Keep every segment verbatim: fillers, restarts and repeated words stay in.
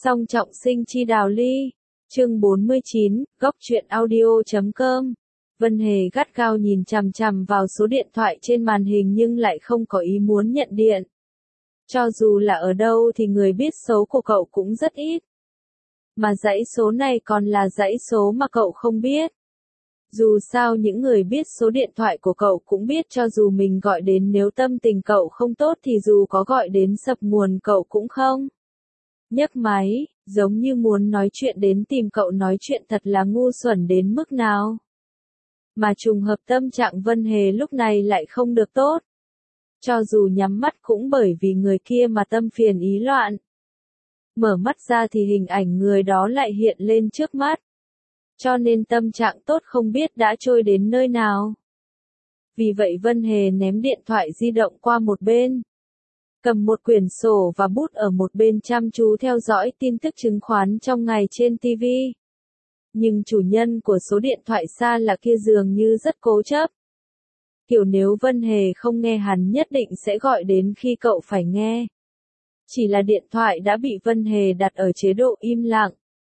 Song trọng sinh chi đào ly. Chương bốn mươi chín, góc truyện audio chấm com. Vân Hề gắt gao nhìn chằm chằm vào số điện thoại trên màn hình nhưng lại không có ý muốn nhận điện. Cho dù là ở đâu thì người biết số của cậu cũng rất ít. Mà dãy số này còn là dãy số mà cậu không biết. Dù sao những người biết số điện thoại của cậu cũng biết cho dù mình gọi đến nếu tâm tình cậu không tốt thì dù có gọi đến sập nguồn cậu cũng không nhấc máy, giống như muốn nói chuyện đến tìm cậu nói chuyện thật là ngu xuẩn đến mức nào. Mà trùng hợp tâm trạng Vân Hề lúc này lại không được tốt. Cho dù nhắm mắt cũng bởi vì người kia mà tâm phiền ý loạn. Mở mắt ra thì hình ảnh người đó lại hiện lên trước mắt. Cho nên tâm trạng tốt không biết đã trôi đến nơi nào. Vì vậy Vân Hề ném điện thoại di động qua một bên. Cầm một quyển sổ và bút ở một bên chăm chú theo dõi tin tức chứng khoán trong ngày trên ti vi. Nhưng chủ nhân của số điện thoại xa lạ kia dường như rất cố chấp. Kiểu nếu Vân Hề không nghe hắn nhất định sẽ gọi đến khi cậu phải nghe. Chỉ là điện thoại đã bị Vân Hề đặt ở chế độ im lặng.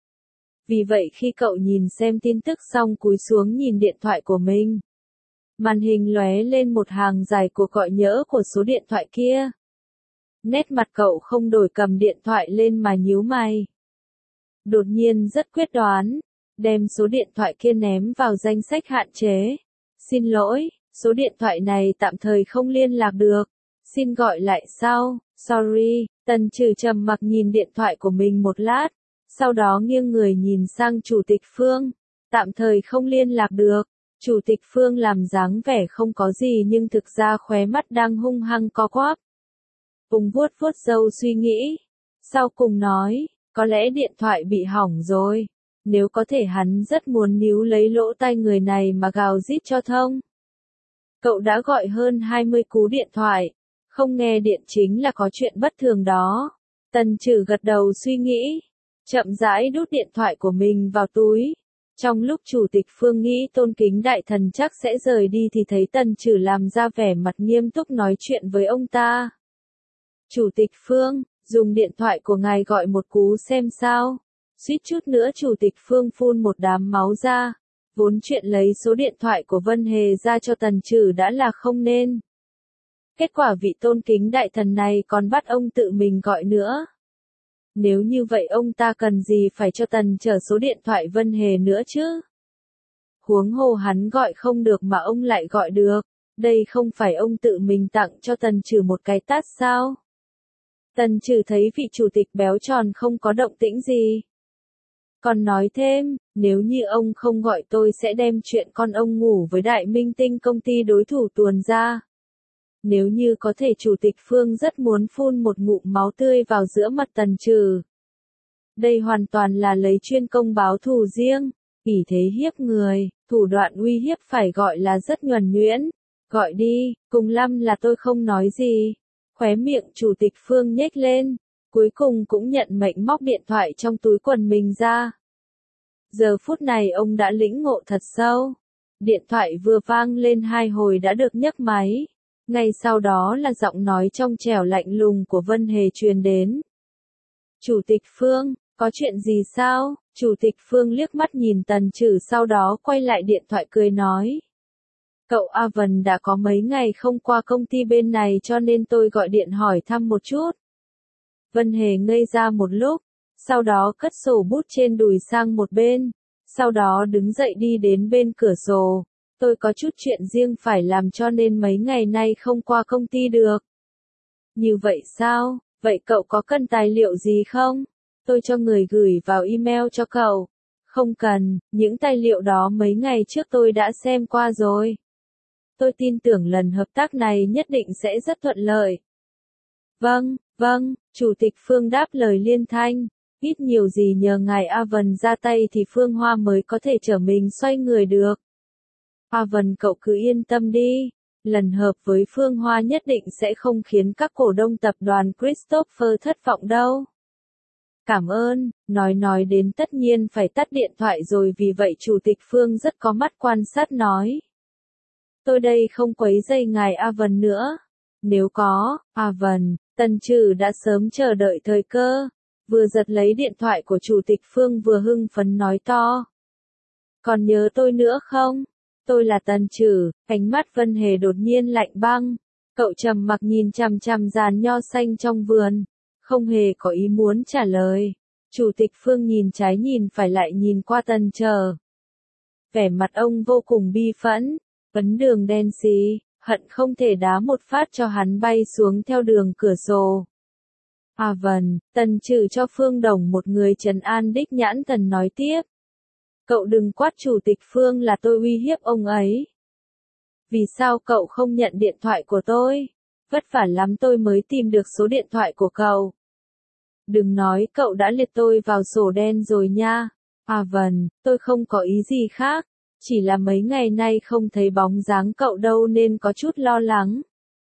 Vì vậy khi cậu nhìn xem tin tức xong cúi xuống nhìn điện thoại của mình. Màn hình lóe lên một hàng dài cuộc gọi nhỡ của số điện thoại kia. Nét mặt cậu không đổi cầm điện thoại lên mà nhíu mày. Đột nhiên rất quyết đoán, đem số điện thoại kia ném vào danh sách hạn chế. Xin lỗi, số điện thoại này tạm thời không liên lạc được. Xin gọi lại sau, sorry. Tần Trừ trầm mặc nhìn điện thoại của mình một lát. Sau đó nghiêng người nhìn sang Chủ tịch Phương. Tạm thời không liên lạc được. Chủ tịch Phương làm dáng vẻ không có gì nhưng thực ra khóe mắt đang hung hăng co quắp. Vùng vuốt vuốt râu suy nghĩ. Sau cùng nói, có lẽ điện thoại bị hỏng rồi. Nếu có thể hắn rất muốn níu lấy lỗ tai người này mà gào rít cho thông. Cậu đã gọi hơn hai mươi cú điện thoại. Không nghe điện chính là có chuyện bất thường đó. Tần Trừ gật đầu suy nghĩ. Chậm rãi đút điện thoại của mình vào túi. Trong lúc Chủ tịch Phương nghĩ Tôn Kính Đại Thần chắc sẽ rời đi thì thấy Tần Trừ làm ra vẻ mặt nghiêm túc nói chuyện với ông ta. Chủ tịch Phương, dùng điện thoại của ngài gọi một cú xem sao. Suýt chút nữa Chủ tịch Phương phun một đám máu ra. Vốn chuyện lấy số điện thoại của Vân Hề ra cho Tần Trừ đã là không nên. Kết quả vị Tôn Kính Đại Thần này còn bắt ông tự mình gọi nữa. Nếu như vậy ông ta cần gì phải cho Tần Trừ số điện thoại Vân Hề nữa chứ? Huống hồ hắn gọi không được mà ông lại gọi được. Đây không phải ông tự mình tặng cho Tần Trừ một cái tát sao? Tần Trừ thấy vị chủ tịch béo tròn không có động tĩnh gì. Còn nói thêm, nếu như ông không gọi tôi sẽ đem chuyện con ông ngủ với đại minh tinh công ty đối thủ tuồn ra. Nếu như có thể Chủ tịch Phương rất muốn phun một ngụm máu tươi vào giữa mặt Tần Trừ. Đây hoàn toàn là lấy chuyên công báo thù riêng, ỷ thế hiếp người, thủ đoạn uy hiếp phải gọi là rất nhuần nhuyễn. Gọi đi, cùng lắm là tôi không nói gì. Khóe miệng Chủ tịch Phương nhếch lên, cuối cùng cũng nhận mệnh móc điện thoại trong túi quần mình ra. Giờ phút này ông đã lĩnh ngộ thật sâu. Điện thoại vừa vang lên hai hồi đã được nhấc máy. Ngay sau đó là giọng nói trong trẻo lạnh lùng của Vân Hề truyền đến. Chủ tịch Phương, có chuyện gì sao? Chủ tịch Phương liếc mắt nhìn Tần Trừ sau đó quay lại điện thoại cười nói. Cậu A Vân đã có mấy ngày không qua công ty bên này cho nên tôi gọi điện hỏi thăm một chút. Vân Hề ngây ra một lúc, sau đó cất sổ bút trên đùi sang một bên, sau đó đứng dậy đi đến bên cửa sổ. Tôi có chút chuyện riêng phải làm cho nên mấy ngày nay không qua công ty được. Như vậy sao? Vậy cậu có cần tài liệu gì không? Tôi cho người gửi vào email cho cậu. Không cần, những tài liệu đó mấy ngày trước tôi đã xem qua rồi. Tôi tin tưởng lần hợp tác này nhất định sẽ rất thuận lợi. Vâng, vâng, Chủ tịch Phương đáp lời liên thanh. Ít nhiều gì nhờ ngài A Vân ra tay thì Phương Hoa mới có thể trở mình xoay người được. A Vân cậu cứ yên tâm đi, lần hợp với Phương Hoa nhất định sẽ không khiến các cổ đông tập đoàn Christopher thất vọng đâu. Cảm ơn, nói nói đến tất nhiên phải tắt điện thoại rồi vì vậy Chủ tịch Phương rất có mắt quan sát nói. Tôi đây không quấy rầy ngài A Vân nữa. Nếu có, A Vân, Tần Trừ đã sớm chờ đợi thời cơ. vừa giật lấy điện thoại của Chủ tịch Phương vừa hưng phấn nói to. Còn nhớ tôi nữa không? Tôi là Tần Trử. Ánh mắt Vân Hề đột nhiên lạnh băng. Cậu trầm mặc nhìn chằm chằm giàn nho xanh trong vườn, không hề có ý muốn trả lời. Chủ tịch Phương nhìn trái nhìn phải lại nhìn qua Tần Trờ. Vẻ mặt ông vô cùng bi phẫn, ấn đường đen xì, hận không thể đá một phát cho hắn bay xuống theo đường cửa sổ. À vâng, Tần Trừ cho Phương Đồng một người trấn an đích nhãn Tần nói tiếp. Cậu đừng quát Chủ tịch Phương là tôi uy hiếp ông ấy. Vì sao cậu không nhận điện thoại của tôi? Vất vả lắm tôi mới tìm được số điện thoại của cậu. Đừng nói cậu đã liệt tôi vào sổ đen rồi nha. À vâng, tôi không có ý gì khác. Chỉ là mấy ngày nay không thấy bóng dáng cậu đâu nên có chút lo lắng.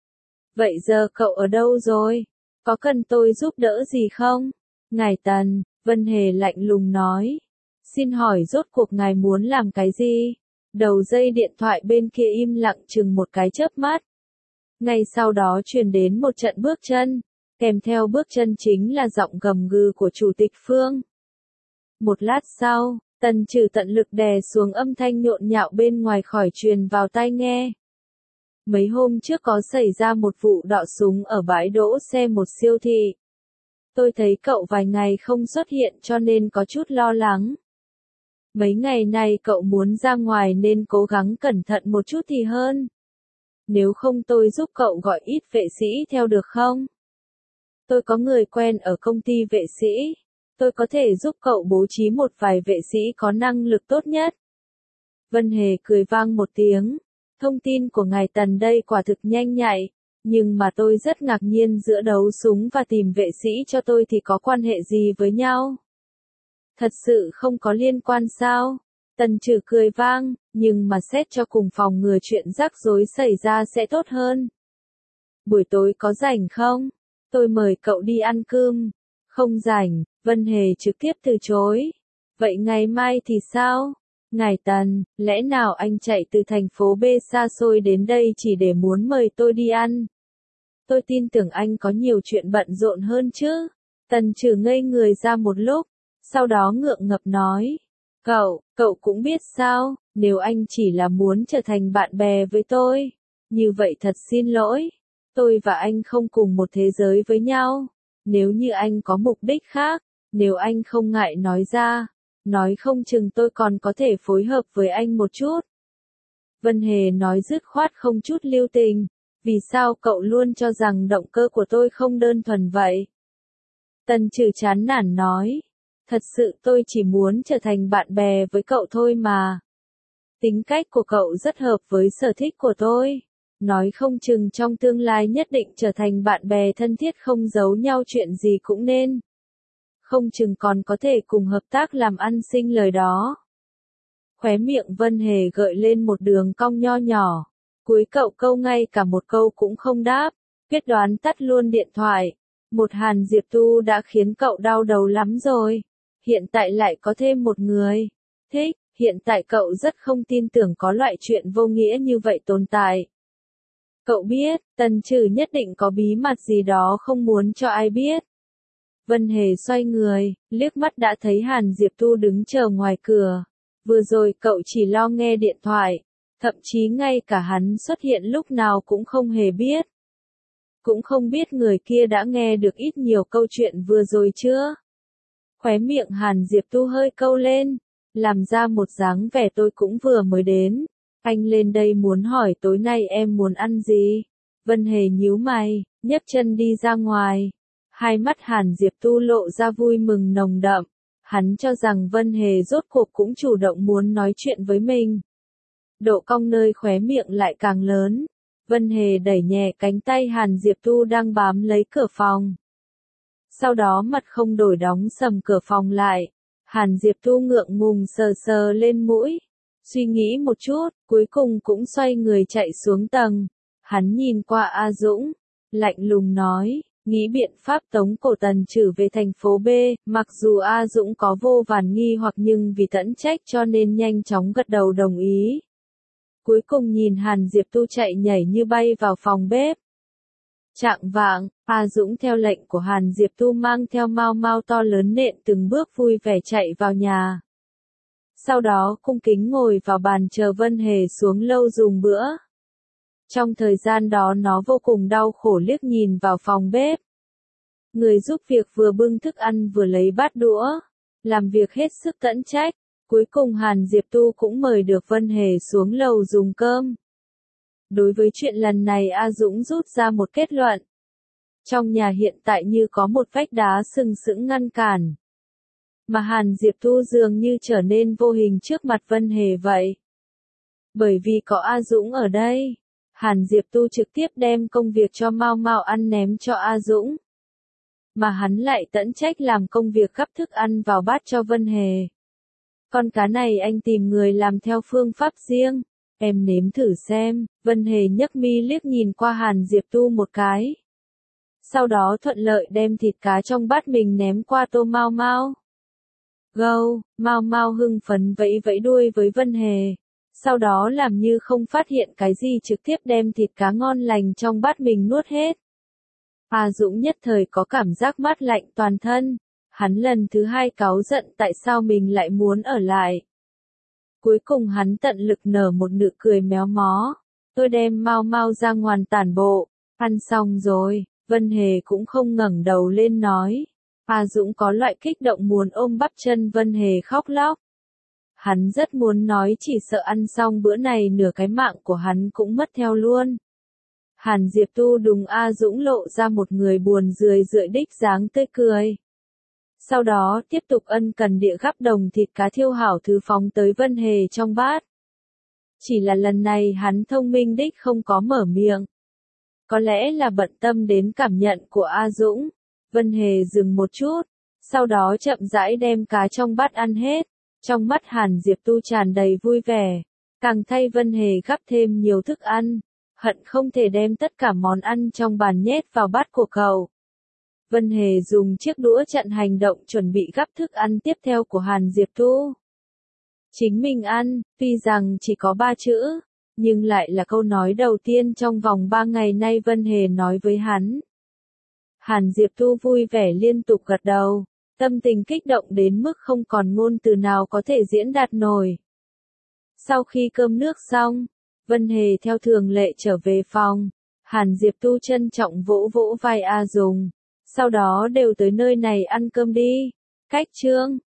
Vậy giờ cậu ở đâu rồi? Có cần tôi giúp đỡ gì không? Ngài Tần, Vân Hề lạnh lùng nói. Xin hỏi rốt cuộc ngài muốn làm cái gì? Đầu dây điện thoại bên kia im lặng chừng một cái chớp mắt. Ngay sau đó truyền đến một trận bước chân, kèm theo bước chân chính là giọng gầm gừ của Chủ tịch Phương. Một lát sau, Tần Trừ tận lực đè xuống âm thanh nhộn nhạo bên ngoài khỏi truyền vào tai nghe. Mấy hôm trước có xảy ra một vụ đọ súng ở bãi đỗ xe một siêu thị. Tôi thấy cậu vài ngày không xuất hiện cho nên có chút lo lắng. Mấy ngày này cậu muốn ra ngoài nên cố gắng cẩn thận một chút thì hơn. Nếu không tôi giúp cậu gọi ít vệ sĩ theo được không? Tôi có người quen ở công ty vệ sĩ. Tôi có thể giúp cậu bố trí một vài vệ sĩ có năng lực tốt nhất. Vân Hề cười vang một tiếng. Thông tin của ngài Tần đây quả thực nhanh nhạy. Nhưng mà tôi rất ngạc nhiên giữa đấu súng và tìm vệ sĩ cho tôi thì có quan hệ gì với nhau? Thật sự không có liên quan sao? Tần Trừ cười vang, nhưng mà xét cho cùng phòng ngừa chuyện rắc rối xảy ra sẽ tốt hơn. Buổi tối có rảnh không? Tôi mời cậu đi ăn cơm. Không rảnh, Vân Hề trực tiếp từ chối. Vậy ngày mai thì sao? Ngài Tần, lẽ nào anh chạy từ thành phố B xa xôi đến đây chỉ để muốn mời tôi đi ăn? Tôi tin tưởng anh có nhiều chuyện bận rộn hơn chứ. Tần Trừ ngây người ra một lúc, sau đó ngượng ngập nói. Cậu, cậu cũng biết sao, nếu anh chỉ là muốn trở thành bạn bè với tôi, như vậy thật xin lỗi. Tôi và anh không cùng một thế giới với nhau. Nếu như anh có mục đích khác, nếu anh không ngại nói ra, nói không chừng tôi còn có thể phối hợp với anh một chút. Vân Hề nói dứt khoát không chút lưu tình. Vì sao cậu luôn cho rằng động cơ của tôi không đơn thuần vậy? Tần Trừ chán nản nói. Thật sự tôi chỉ muốn trở thành bạn bè với cậu thôi mà. Tính cách của cậu rất hợp với sở thích của tôi. Nói không chừng trong tương lai nhất định trở thành bạn bè thân thiết không giấu nhau chuyện gì cũng nên. Không chừng còn có thể cùng hợp tác làm ăn sinh lời đó. Khóe miệng Vân Hề gợi lên một đường cong nho nhỏ. Cuối cậu câu ngay cả một câu cũng không đáp. Quyết đoán tắt luôn điện thoại. Một Hàn Diệp Tu đã khiến cậu đau đầu lắm rồi. Hiện tại lại có thêm một người. Thích, hiện tại cậu rất không tin tưởng có loại chuyện vô nghĩa như vậy tồn tại. Cậu biết, Tần Trừ nhất định có bí mật gì đó không muốn cho ai biết. Vân Hề xoay người, liếc mắt đã thấy Hàn Diệp Tu đứng chờ ngoài cửa. Vừa rồi cậu chỉ lo nghe điện thoại, thậm chí ngay cả hắn xuất hiện lúc nào cũng không hề biết. Cũng không biết người kia đã nghe được ít nhiều câu chuyện vừa rồi chưa? Khóe miệng Hàn Diệp Tu hơi câu lên, làm ra một dáng vẻ tôi cũng vừa mới đến. Anh lên đây muốn hỏi tối nay em muốn ăn gì? Vân Hề nhíu mày, nhấc chân đi ra ngoài. Hai mắt Hàn Diệp Tu lộ ra vui mừng nồng đậm. Hắn cho rằng Vân Hề rốt cuộc cũng chủ động muốn nói chuyện với mình. Độ cong nơi khóe miệng lại càng lớn. Vân Hề đẩy nhẹ cánh tay Hàn Diệp Tu đang bám lấy cửa phòng. Sau đó mặt không đổi đóng sầm cửa phòng lại. Hàn Diệp Tu ngượng ngùng sờ sờ lên mũi. Suy nghĩ một chút, cuối cùng cũng xoay người chạy xuống tầng. Hắn nhìn qua A Dũng, lạnh lùng nói, nghĩ biện pháp tống cổ Tần Trừ về thành phố B, mặc dù A Dũng có vô vàn nghi hoặc nhưng vì tẫn trách cho nên nhanh chóng gật đầu đồng ý. Cuối cùng nhìn Hàn Diệp Tu chạy nhảy như bay vào phòng bếp. Chạng vạng, A Dũng theo lệnh của Hàn Diệp Tu mang theo mau mau to lớn nện từng bước vui vẻ chạy vào nhà. Sau đó cung kính ngồi vào bàn chờ Vân Hề xuống lâu dùng bữa. Trong thời gian đó nó vô cùng đau khổ liếc nhìn vào phòng bếp. Người giúp việc vừa bưng thức ăn vừa lấy bát đũa, làm việc hết sức tận trách. Cuối cùng Hàn Diệp Tu cũng mời được Vân Hề xuống lầu dùng cơm. Đối với chuyện lần này A Dũng rút ra một kết luận. Trong nhà hiện tại như có một vách đá sừng sững ngăn cản. Mà Hàn Diệp Tu dường như trở nên vô hình trước mặt Vân Hề vậy. Bởi vì có A Dũng ở đây, Hàn Diệp Tu trực tiếp đem công việc cho Mao Mao ăn ném cho A Dũng. Mà hắn lại tận trách làm công việc gắp thức ăn vào bát cho Vân Hề. Con cá này anh tìm người làm theo phương pháp riêng, em nếm thử xem. Vân Hề nhấc mi liếc nhìn qua Hàn Diệp Tu một cái. Sau đó thuận lợi đem thịt cá trong bát mình ném qua tô Mao Mao. Gâu, Mao Mao hưng phấn vẫy vẫy đuôi với Vân Hề. Sau đó làm như không phát hiện cái gì trực tiếp đem thịt cá ngon lành trong bát mình nuốt hết. A Dũng nhất thời có cảm giác mát lạnh toàn thân. Hắn lần thứ hai cáu giận tại sao mình lại muốn ở lại. Cuối cùng hắn tận lực nở một nụ cười méo mó. Tôi đem Mao Mao ra ngoài tản bộ. Ăn xong rồi, Vân Hề cũng không ngẩng đầu lên nói. A Dũng có loại kích động muốn ôm bắp chân Vân Hề khóc lóc. Hắn rất muốn nói chỉ sợ ăn xong bữa này nửa cái mạng của hắn cũng mất theo luôn. Hàn Diệp Tu đùng A Dũng lộ ra một người buồn rười rượi đích dáng tươi cười. Sau đó tiếp tục ân cần địa gắp đồng thịt cá thiêu hảo thứ phóng tới Vân Hề trong bát. Chỉ là lần này hắn thông minh đích không có mở miệng. Có lẽ là bận tâm đến cảm nhận của A Dũng. Vân Hề dừng một chút, sau đó chậm rãi đem cá trong bát ăn hết. Trong mắt Hàn Diệp Tu tràn đầy vui vẻ, càng thay Vân Hề gắp thêm nhiều thức ăn, hận không thể đem tất cả món ăn trong bàn nhét vào bát của cậu. Vân Hề dùng chiếc đũa chặn hành động chuẩn bị gắp thức ăn tiếp theo của Hàn Diệp Tu. Chính mình ăn, tuy rằng chỉ có ba chữ, nhưng lại là câu nói đầu tiên trong vòng ba ngày nay Vân Hề nói với hắn. Hàn Diệp Tu vui vẻ liên tục gật đầu, tâm tình kích động đến mức không còn ngôn từ nào có thể diễn đạt nổi. Sau khi cơm nước xong, Vân Hề theo thường lệ trở về phòng, Hàn Diệp Tu trân trọng vỗ vỗ vai A Dùng, sau đó đều tới nơi này ăn cơm đi. Cách chương